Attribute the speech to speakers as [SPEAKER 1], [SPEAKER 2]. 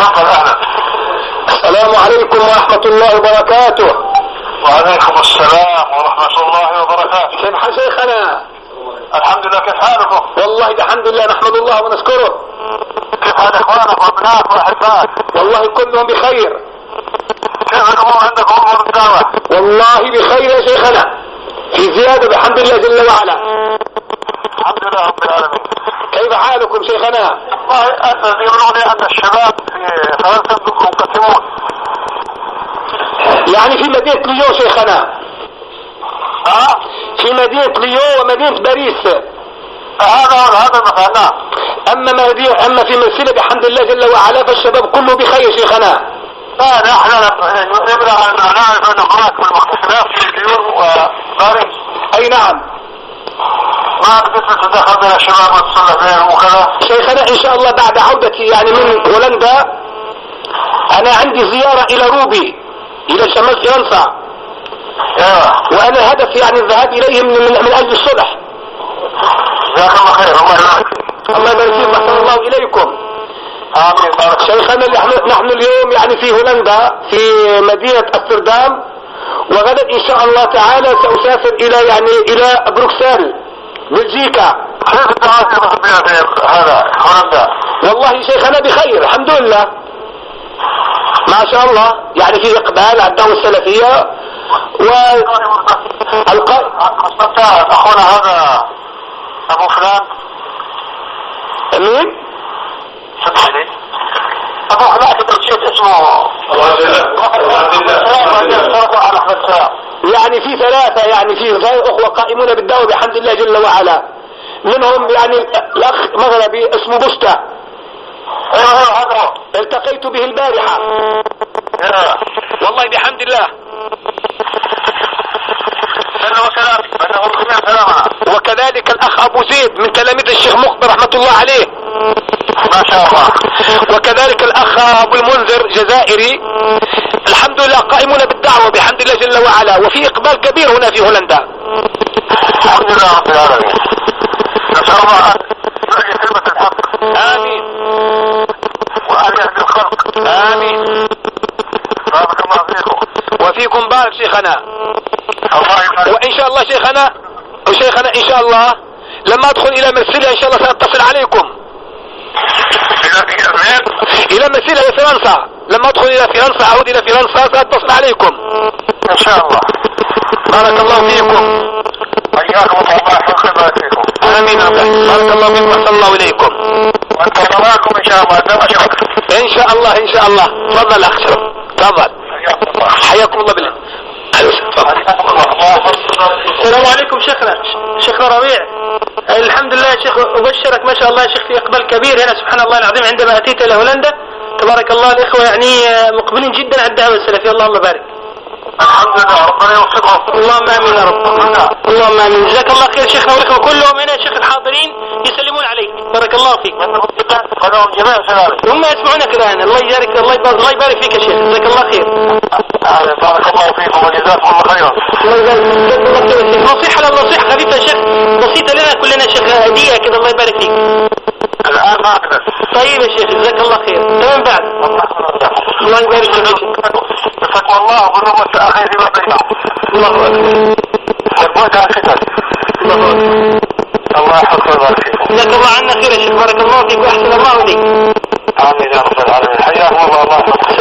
[SPEAKER 1] تفضل اهلا.
[SPEAKER 2] السلام عليكم ورحمة الله وبركاته.
[SPEAKER 1] وعليكم السلام ورحمة الله وبركاته.
[SPEAKER 2] كيف شيخنا؟
[SPEAKER 1] الحمد لله، كيف حالكم؟
[SPEAKER 2] والله الحمد لله نحمد الله ونشكره.
[SPEAKER 1] كيف حال اخوانك وابنائك واحبائك؟
[SPEAKER 2] والله كلهم بخير.
[SPEAKER 1] كيف الامور عندكم امور الدعوة؟
[SPEAKER 2] والله بخير يا شيخنا، في زيادة بحمد الله جل وعلا.
[SPEAKER 1] الحمد لله رب العالمين.
[SPEAKER 2] كيف حالكم شيخنا؟
[SPEAKER 1] والله يقولون لي ان الشباب في فرنسا منقسمون.
[SPEAKER 2] يعني في مدينة ليون شيخنا. في مدينة ليون ومدينة باريس.
[SPEAKER 1] هذا المكان. نعم.
[SPEAKER 2] اما في مرسيليا بحمد الله جل وعلا فالشباب كله بخير شيخنا.
[SPEAKER 1] لا نحن نبدأ ان نعرف ان هناك اختلاف في ليون وباريس.
[SPEAKER 2] اي نعم.
[SPEAKER 1] ما بالنسبة تدخل بين الشباب وتصلح بينهم وكذا؟
[SPEAKER 2] شيخنا ان شاء الله بعد عودتي يعني من هولندا انا عندي زيارة الى روبي الى شمال فرنسا. وانا هدف يعني الذهاب اليهم من اجل الصلح.
[SPEAKER 1] جزاك الله خير. الله يبارك فيك.
[SPEAKER 2] الله يبارك فيك. احسن الله اليكم.
[SPEAKER 1] امين. بارك
[SPEAKER 2] شيخنا نحن اليوم يعني في هولندا في مدينة امستردام، وغدا ان شاء الله تعالى ساسافر الى بروكسل بلجيكا.
[SPEAKER 1] كيف الدراسة في هذا هولندا؟
[SPEAKER 2] والله شيخنا بخير الحمد لله ما شاء الله، يعني في اقبال على الدعوة السلفية
[SPEAKER 1] اخونا هذا ابو فلان.
[SPEAKER 2] مين؟
[SPEAKER 1] ابو فلان نسيت اسمه.
[SPEAKER 2] يعني في ثلاثة، يعني في اخوة قائمون بالدعوة بحمد الله جل وعلا، منهم يعني الاخ مغربي اسمه بوستا. التقيت به البارحة. والله بحمد الله. وكذلك الاخ ابو زيد من تلاميذ الشيخ مقبل رحمة الله عليه.
[SPEAKER 1] ما شاء الله.
[SPEAKER 2] وكذلك الاخ ابو المنذر جزائري. الحمد لله قائمون بالدعوة بحمد الله جل وعلا، وفي اقبال كبير هنا في هولندا.
[SPEAKER 1] الحمد لله رب العالمين. نسأل الله ان يحيي كلمة الحق.
[SPEAKER 2] امين.
[SPEAKER 1] وان يهدي الخلق.
[SPEAKER 2] امين.
[SPEAKER 1] بارك الله فيكم.
[SPEAKER 2] وفيكم بارك شيخنا.
[SPEAKER 1] الله يبارك.
[SPEAKER 2] وان شاء الله شيخنا ان شاء الله لما ادخل الى مرسيليا ان شاء الله ساتصل عليكم. الى مرسيليا الى فرنسا، لما ادخل الى فرنسا اعود الى فرنسا ساتصل عليكم
[SPEAKER 1] ان شاء الله.
[SPEAKER 2] بارك الله فيكم.
[SPEAKER 1] حياكم الله ويبارك فيكم.
[SPEAKER 2] امين. بارك الله فيكم واحسن الله اليكم.
[SPEAKER 1] وانتم معكم ان شاء الله.
[SPEAKER 2] ان شاء الله ان شاء الله. تفضل اخ شرف. تفضل. حياكم الله بالله.
[SPEAKER 3] السلام عليكم شيخنا ربيع. الحمد لله يا شيخ، أبشرك ما شاء الله يا شيخ في إقبال كبير هنا سبحان الله العظيم. عندما أتيت إلى هولندا تبارك الله الإخوة يعني مقبلين جدا على الدعوة السلفية. اللهم بارك.
[SPEAKER 1] الحمد لله ربنا يوفقهم.
[SPEAKER 3] اللهم آمين يا رب. اللهم آمين. جزاك الله خير شيخنا، والإخوة كلهم هنا شيخ الحاضرين يسلمون عليك. بارك الله فيك.
[SPEAKER 1] جميع سلامي.
[SPEAKER 3] هم يسمعونك الآن. الله يبارك فيك يا شيخ. جزاك الله خير.
[SPEAKER 1] بارك الله فيكم وجزاكم الله خيرا.
[SPEAKER 3] الله يبارك فيك. نصيحة للنصيحة خفيفة يا شيخ، بسيطة لنا كلنا شيخ، هدية كده. الله يبارك فيك.
[SPEAKER 1] الآن ما أقدر.
[SPEAKER 3] طيب يا شيخ جزاك الله خير. تمام بعد. الله يبارك فيك يا شيخ.
[SPEAKER 1] تقوى الله ونعمة أخيه فيما بينهم.
[SPEAKER 3] الله أكبر.
[SPEAKER 1] والبعد عن الفتن. الله يحفظك ويبارك فيكم.
[SPEAKER 3] جزاك الله عنا خير يا شيخ. بارك الله فيك واحسن الله اليك.
[SPEAKER 1] آمين يا رب العالمين. حياكم الله. الله يحفظك.